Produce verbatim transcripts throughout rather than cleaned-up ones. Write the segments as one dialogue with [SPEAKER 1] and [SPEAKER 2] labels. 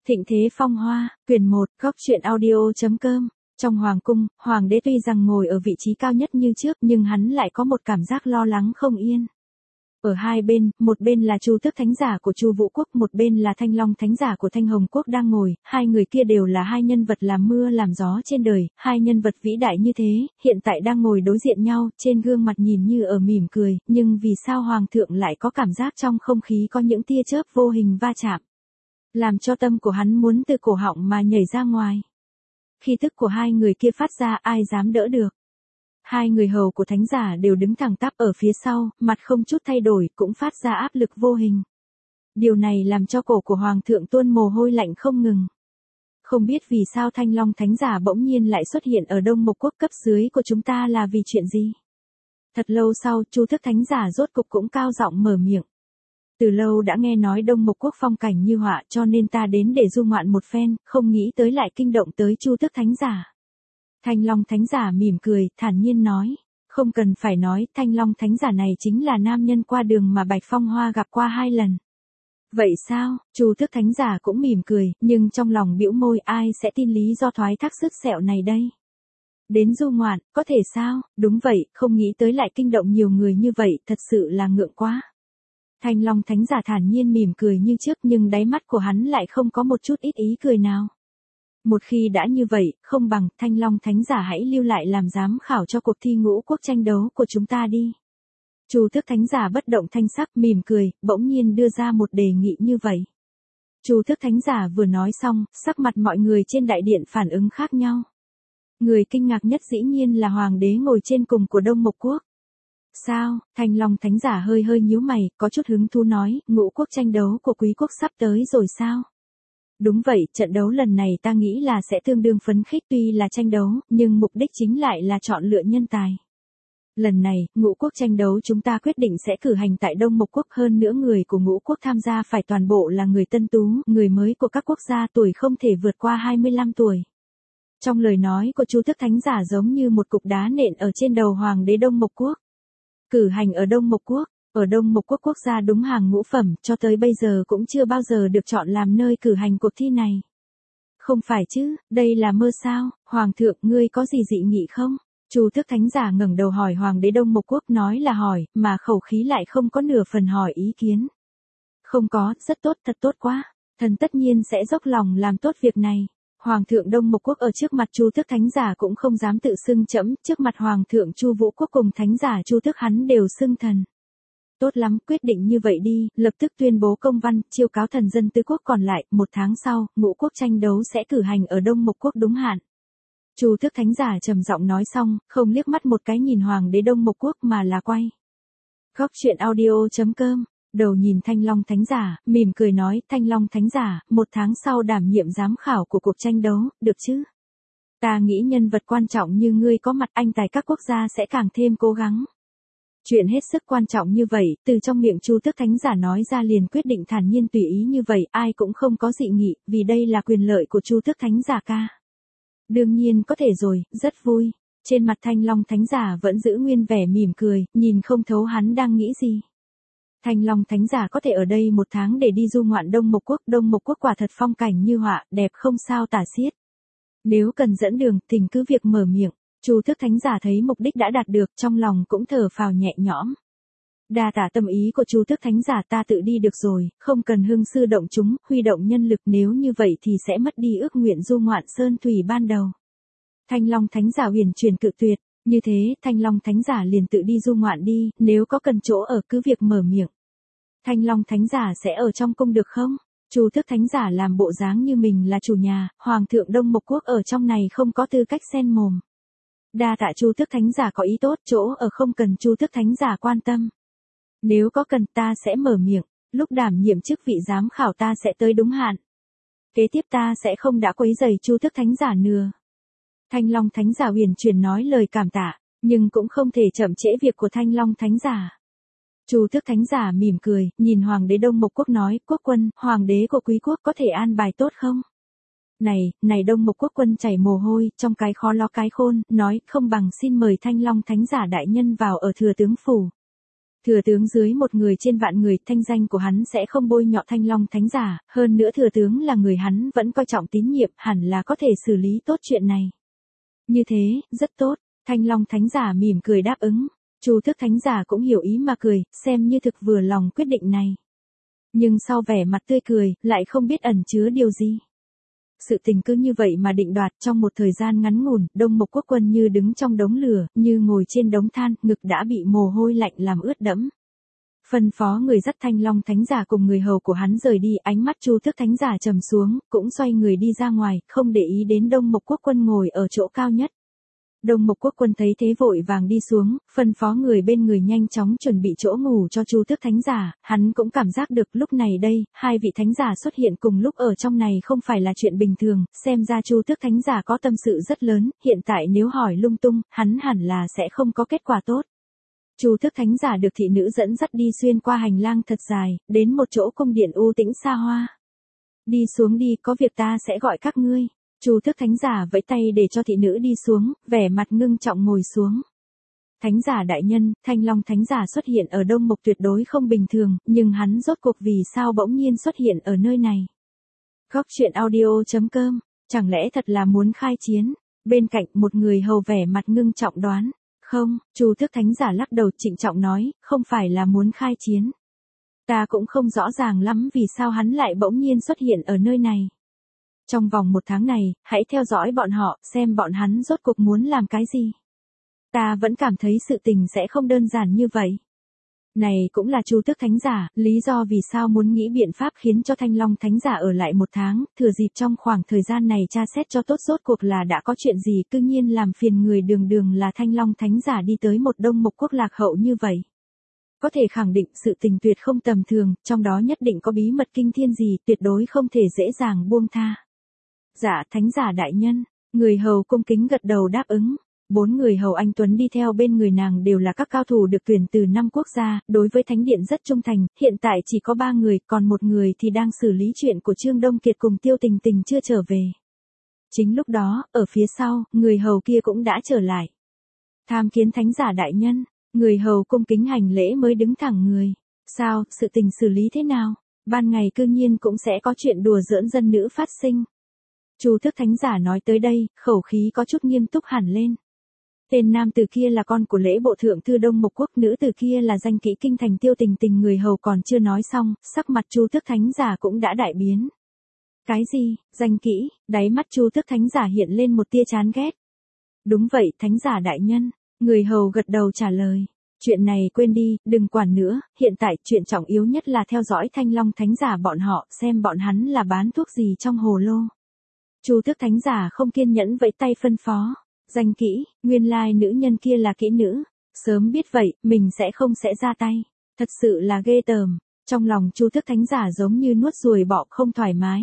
[SPEAKER 1] Thịnh thế phong hoa, quyển một, góc truyện audio.com. Trong hoàng cung, hoàng đế tuy rằng ngồi ở vị trí cao nhất như trước nhưng hắn lại có một cảm giác lo lắng không yên. Ở hai bên, một bên là Chu Tước thánh giả của Chu Vũ quốc, một bên là Thanh Long thánh giả của Thanh Hồng quốc đang ngồi, hai người kia đều là hai nhân vật làm mưa làm gió trên đời, hai nhân vật vĩ đại như thế, hiện tại đang ngồi đối diện nhau, trên gương mặt nhìn như ở mỉm cười, nhưng vì sao hoàng thượng lại có cảm giác trong không khí có những tia chớp vô hình va chạm, làm cho tâm của hắn muốn từ cổ họng mà nhảy ra ngoài. Khí tức của hai người kia phát ra ai dám đỡ được. Hai người hầu của thánh giả đều đứng thẳng tắp ở phía sau, mặt không chút thay đổi, cũng phát ra áp lực vô hình. Điều này làm cho cổ của hoàng thượng tuôn mồ hôi lạnh không ngừng. Không biết vì sao Thanh Long thánh giả bỗng nhiên lại xuất hiện ở Đông Mộc quốc cấp dưới của chúng ta là vì chuyện gì? Thật lâu sau, Chu Tước thánh giả rốt cục cũng cao giọng mở miệng. Từ lâu đã nghe nói Đông Mộc quốc phong cảnh như họa, cho nên ta đến để du ngoạn một phen, không nghĩ tới lại kinh động tới Chu Tước thánh giả. Thanh Long thánh giả mỉm cười, thản nhiên nói, không cần phải nói, Thanh Long thánh giả này chính là nam nhân qua đường mà Bạch Phong Hoa gặp qua hai lần. Vậy sao? Chu Tước thánh giả cũng mỉm cười, nhưng trong lòng bĩu môi, ai sẽ tin lý do thoái thác sức sẹo này đây? Đến du ngoạn, có thể sao? Đúng vậy, không nghĩ tới lại kinh động nhiều người như vậy, thật sự là ngượng quá. Thanh Long thánh giả thản nhiên mỉm cười như trước, nhưng đáy mắt của hắn lại không có một chút ít ý cười nào. Một khi đã như vậy, không bằng Thanh Long thánh giả hãy lưu lại làm giám khảo cho cuộc thi ngũ quốc tranh đấu của chúng ta đi. Chu Tước thánh giả bất động thanh sắc mỉm cười, bỗng nhiên đưa ra một đề nghị như vậy. Chu Tước thánh giả vừa nói xong, sắc mặt mọi người trên đại điện phản ứng khác nhau. Người kinh ngạc nhất dĩ nhiên là hoàng đế ngồi trên cùng của Đông Mộc quốc. Sao? Thanh Long thánh giả hơi hơi nhíu mày, có chút hứng thú nói, ngũ quốc tranh đấu của quý quốc sắp tới rồi sao? Đúng vậy, trận đấu lần này ta nghĩ là sẽ tương đương phấn khích, tuy là tranh đấu, nhưng mục đích chính lại là chọn lựa nhân tài. Lần này, ngũ quốc tranh đấu chúng ta quyết định sẽ cử hành tại Đông Mộc quốc, hơn nữa người của ngũ quốc tham gia phải toàn bộ là người tân tú, người mới của các quốc gia, tuổi không thể vượt qua hai mươi lăm tuổi. Trong lời nói của Chu Tước thánh giả giống như một cục đá nện ở trên đầu hoàng đế Đông Mộc quốc. Cử hành ở Đông Mộc quốc, ở Đông Mộc quốc quốc gia đúng hàng ngũ phẩm, cho tới bây giờ cũng chưa bao giờ được chọn làm nơi cử hành cuộc thi này. Không phải chứ, đây là mơ sao? Hoàng thượng, ngươi có gì dị nghị không? Chu Tước thánh giả ngẩng đầu hỏi hoàng đế Đông Mộc quốc, nói là hỏi, mà khẩu khí lại không có nửa phần hỏi ý kiến. Không có, rất tốt, thật tốt quá. Thần tất nhiên sẽ dốc lòng làm tốt việc này. Hoàng thượng Đông Mộc quốc ở trước mặt Chu Tước thánh giả cũng không dám tự xưng trẫm, trước mặt hoàng thượng Chu Vũ quốc cùng thánh giả Chu Tước hắn đều xưng thần. Tốt lắm, quyết định như vậy đi, lập tức tuyên bố công văn, chiêu cáo thần dân tứ quốc còn lại, một tháng sau, ngũ quốc tranh đấu sẽ cử hành ở Đông Mộc quốc đúng hạn. Chu Tước thánh giả trầm giọng nói xong, không liếc mắt một cái nhìn hoàng đế Đông Mộc quốc mà là quay. Góc truyện audio.com. Đầu nhìn Thanh Long thánh giả, mỉm cười nói, Thanh Long thánh giả, một tháng sau đảm nhiệm giám khảo của cuộc tranh đấu, được chứ? Ta nghĩ nhân vật quan trọng như ngươi có mặt, anh tài các quốc gia sẽ càng thêm cố gắng. Chuyện hết sức quan trọng như vậy, từ trong miệng Chu Tước thánh giả nói ra liền quyết định thản nhiên tùy ý như vậy, ai cũng không có dị nghị, vì đây là quyền lợi của Chu Tước thánh giả ca. Đương nhiên có thể rồi, rất vui. Trên mặt Thanh Long thánh giả vẫn giữ nguyên vẻ mỉm cười, nhìn không thấu hắn đang nghĩ gì. Thanh Long thánh giả có thể ở đây một tháng để đi du ngoạn Đông Mộc quốc, Đông Mộc quốc quả thật phong cảnh như họa, đẹp không sao tả xiết. Nếu cần dẫn đường, thỉnh cứ việc mở miệng. Chu Tước thánh giả thấy mục đích đã đạt được, trong lòng cũng thở phào nhẹ nhõm. Đa tạ tâm ý của Chu Tước thánh giả, ta tự đi được rồi, không cần hưng sư động chúng, huy động nhân lực, nếu như vậy thì sẽ mất đi ước nguyện du ngoạn sơn thủy ban đầu. Thanh Long thánh giả huyền truyền cự tuyệt, như thế, Thanh Long thánh giả liền tự đi du ngoạn đi, nếu có cần chỗ ở cứ việc mở miệng. Thanh Long thánh giả sẽ ở trong cung được không? Chu Tước thánh giả làm bộ dáng như mình là chủ nhà, hoàng thượng Đông Mộc quốc ở trong này không có tư cách xen mồm. Đa tạ Chu Tước thánh giả có ý tốt, chỗ ở không cần Chu Tước thánh giả quan tâm. Nếu có cần ta sẽ mở miệng, lúc đảm nhiệm chức vị giám khảo ta sẽ tới đúng hạn. Kế tiếp ta sẽ không đã quấy rầy Chu Tước thánh giả nữa. Thanh Long thánh giả huyền truyền nói lời cảm tạ, nhưng cũng không thể chậm trễ việc của Thanh Long thánh giả. Chu Tước thánh giả mỉm cười, nhìn hoàng đế Đông Mộc quốc nói, quốc quân, hoàng đế của quý quốc có thể an bài tốt không? Này, này Đông Mộc quốc quân chảy mồ hôi, trong cái khó lo cái khôn, nói, không bằng xin mời Thanh Long thánh giả đại nhân vào ở thừa tướng phủ. Thừa tướng dưới một người trên vạn người, thanh danh của hắn sẽ không bôi nhọ Thanh Long Thánh Giả, hơn nữa thừa tướng là người hắn vẫn coi trọng tín nhiệm, hẳn là có thể xử lý tốt chuyện này. Như thế, rất tốt, Thanh Long Thánh Giả mỉm cười đáp ứng. Chu Tước Thánh Giả cũng hiểu ý mà cười, xem như thực vừa lòng quyết định này. Nhưng sau vẻ mặt tươi cười, lại không biết ẩn chứa điều gì. Sự tình cứ như vậy mà định đoạt, trong một thời gian ngắn ngủn, Đông Mộc Quốc Quân như đứng trong đống lửa, như ngồi trên đống than, ngực đã bị mồ hôi lạnh làm ướt đẫm. Phân phó người dắt Thanh Long Thánh Giả cùng người hầu của hắn rời đi, ánh mắt Chu Tước Thánh Giả trầm xuống, cũng xoay người đi ra ngoài, không để ý đến Đông Mộc Quốc Quân ngồi ở chỗ cao nhất. Đông Mộc Quốc Quân thấy thế vội vàng đi xuống, phân phó người bên người nhanh chóng chuẩn bị chỗ ngủ cho Chu Tước Thánh Giả, hắn cũng cảm giác được lúc này đây, hai vị thánh giả xuất hiện cùng lúc ở trong này không phải là chuyện bình thường, xem ra Chu Tước Thánh Giả có tâm sự rất lớn, hiện tại nếu hỏi lung tung, hắn hẳn là sẽ không có kết quả tốt. Chu Tước Thánh Giả được thị nữ dẫn dắt đi xuyên qua hành lang thật dài, đến một chỗ cung điện u tĩnh xa hoa. Đi xuống đi, có việc ta sẽ gọi các ngươi. Chu Tước Thánh Giả vẫy tay để cho thị nữ đi xuống, vẻ mặt ngưng trọng ngồi xuống. Thánh giả đại nhân, Thanh Long Thánh Giả xuất hiện ở Đông Mộc tuyệt đối không bình thường, nhưng hắn rốt cuộc vì sao bỗng nhiên xuất hiện ở nơi này. Góc truyện audio chấm com, chẳng lẽ thật là muốn khai chiến? Bên cạnh một người hầu vẻ mặt ngưng trọng đoán. Không, Chu Tước Thánh Giả lắc đầu trịnh trọng nói, không phải là muốn khai chiến. Ta cũng không rõ ràng lắm vì sao hắn lại bỗng nhiên xuất hiện ở nơi này. Trong vòng một tháng này, hãy theo dõi bọn họ, xem bọn hắn rốt cuộc muốn làm cái gì. Ta vẫn cảm thấy sự tình sẽ không đơn giản như vậy. Này cũng là Chu Tước Thánh Giả, lý do vì sao muốn nghĩ biện pháp khiến cho Thanh Long Thánh Giả ở lại một tháng, thừa dịp trong khoảng thời gian này tra xét cho tốt rốt cuộc là đã có chuyện gì, cư nhiên làm phiền người đường đường là Thanh Long Thánh Giả đi tới một Đông Mộc quốc lạc hậu như vậy. Có thể khẳng định sự tình tuyệt không tầm thường, trong đó nhất định có bí mật kinh thiên gì, tuyệt đối không thể dễ dàng buông tha. Dạ Thánh Giả đại nhân, người hầu cung kính gật đầu đáp ứng. Bốn người hầu anh Tuấn đi theo bên người nàng đều là các cao thủ được tuyển từ năm quốc gia, đối với Thánh Điện rất trung thành, hiện tại chỉ có ba người, còn một người thì đang xử lý chuyện của Trương Đông Kiệt cùng Tiêu Tình Tình chưa trở về. Chính lúc đó, ở phía sau, người hầu kia cũng đã trở lại. Tham kiến Thánh Giả đại nhân, người hầu cung kính hành lễ mới đứng thẳng người. Sao, sự tình xử lý thế nào? Ban ngày cư nhiên cũng sẽ có chuyện đùa giỡn dân nữ phát sinh. Chu Tước Thánh Giả nói tới đây, khẩu khí có chút nghiêm túc hẳn lên. Tên nam tử kia là con của lễ bộ thượng thư Đông Mộc Quốc, nữ tử kia là danh kỹ kinh thành Tiêu Tình Tình. Người hầu còn chưa nói xong, sắc mặt Chu Tước Thánh Giả cũng đã đại biến. Cái gì, danh kỹ? Đáy mắt Chu Tước Thánh Giả hiện lên một tia chán ghét. Đúng vậy, Thánh Giả đại nhân, người hầu gật đầu trả lời. Chuyện này quên đi, đừng quản nữa, hiện tại chuyện trọng yếu nhất là theo dõi Thanh Long Thánh Giả bọn họ, xem bọn hắn là bán thuốc gì trong hồ lô. Chu Tước Thánh Giả không kiên nhẫn vẫy tay phân phó. Danh kỹ, nguyên lai nữ nhân kia là kỹ nữ, sớm biết vậy, mình sẽ không sẽ ra tay, thật sự là ghê tởm. Trong lòng Chu Tước Thánh Giả giống như nuốt ruồi bọ không thoải mái.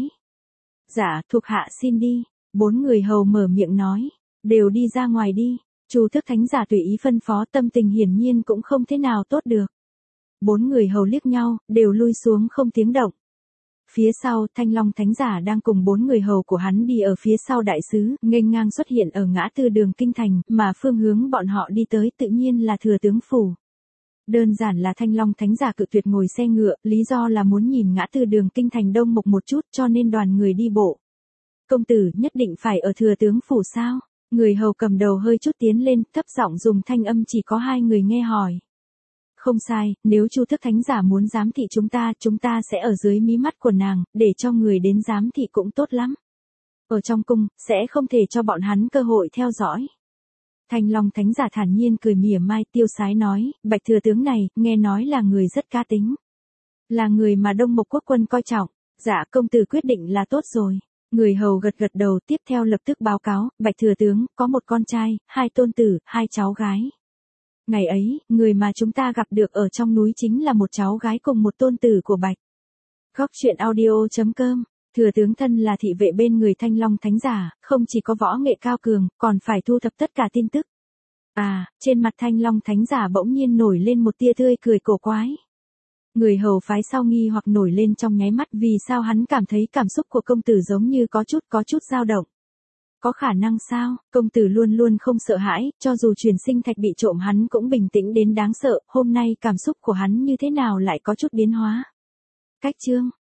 [SPEAKER 1] Dạ, thuộc hạ xin đi, bốn người hầu mở miệng nói, đều đi ra ngoài đi. Chu Tước Thánh Giả tùy ý phân phó, tâm tình hiển nhiên cũng không thế nào tốt được. Bốn người hầu liếc nhau, đều lui xuống không tiếng động. Phía sau, Thanh Long Thánh Giả đang cùng bốn người hầu của hắn đi ở phía sau đại sứ, nghênh ngang xuất hiện ở ngã tư đường kinh thành, mà phương hướng bọn họ đi tới tự nhiên là thừa tướng phủ. Đơn giản là Thanh Long Thánh Giả cự tuyệt ngồi xe ngựa, lý do là muốn nhìn ngã tư đường kinh thành Đông Mộc một chút cho nên đoàn người đi bộ. Công tử nhất định phải ở thừa tướng phủ sao? Người hầu cầm đầu hơi chút tiến lên, thấp giọng dùng thanh âm chỉ có hai người nghe hỏi. Không sai, nếu Chu Tước Thánh Giả muốn giám thị chúng ta, chúng ta sẽ ở dưới mí mắt của nàng, để cho người đến giám thị cũng tốt lắm. Ở trong cung, sẽ không thể cho bọn hắn cơ hội theo dõi. Thanh Long Thánh Giả thản nhiên cười mỉa mai tiêu sái nói, Bạch thừa tướng này, nghe nói là người rất cá tính. Là người mà Đông Mộc Quốc quân coi trọng, dạ công tử quyết định là tốt rồi. Người hầu gật gật đầu tiếp theo lập tức báo cáo, Bạch thừa tướng, có một con trai, hai tôn tử, hai cháu gái. Ngày ấy, người mà chúng ta gặp được ở trong núi chính là một cháu gái cùng một tôn tử của Bạch. Góc truyện audio chấm com, thừa tướng thân là thị vệ bên người Thanh Long Thánh Giả, không chỉ có võ nghệ cao cường, còn phải thu thập tất cả tin tức. À, trên mặt Thanh Long Thánh Giả bỗng nhiên nổi lên một tia tươi cười cổ quái. Người hầu phái sau nghi hoặc nổi lên trong nháy mắt vì sao hắn cảm thấy cảm xúc của công tử giống như có chút có chút dao động. Có khả năng sao? Công tử luôn luôn không sợ hãi, cho dù truyền sinh thạch bị trộm hắn cũng bình tĩnh đến đáng sợ, hôm nay cảm xúc của hắn như thế nào lại có chút biến hóa. Cách chương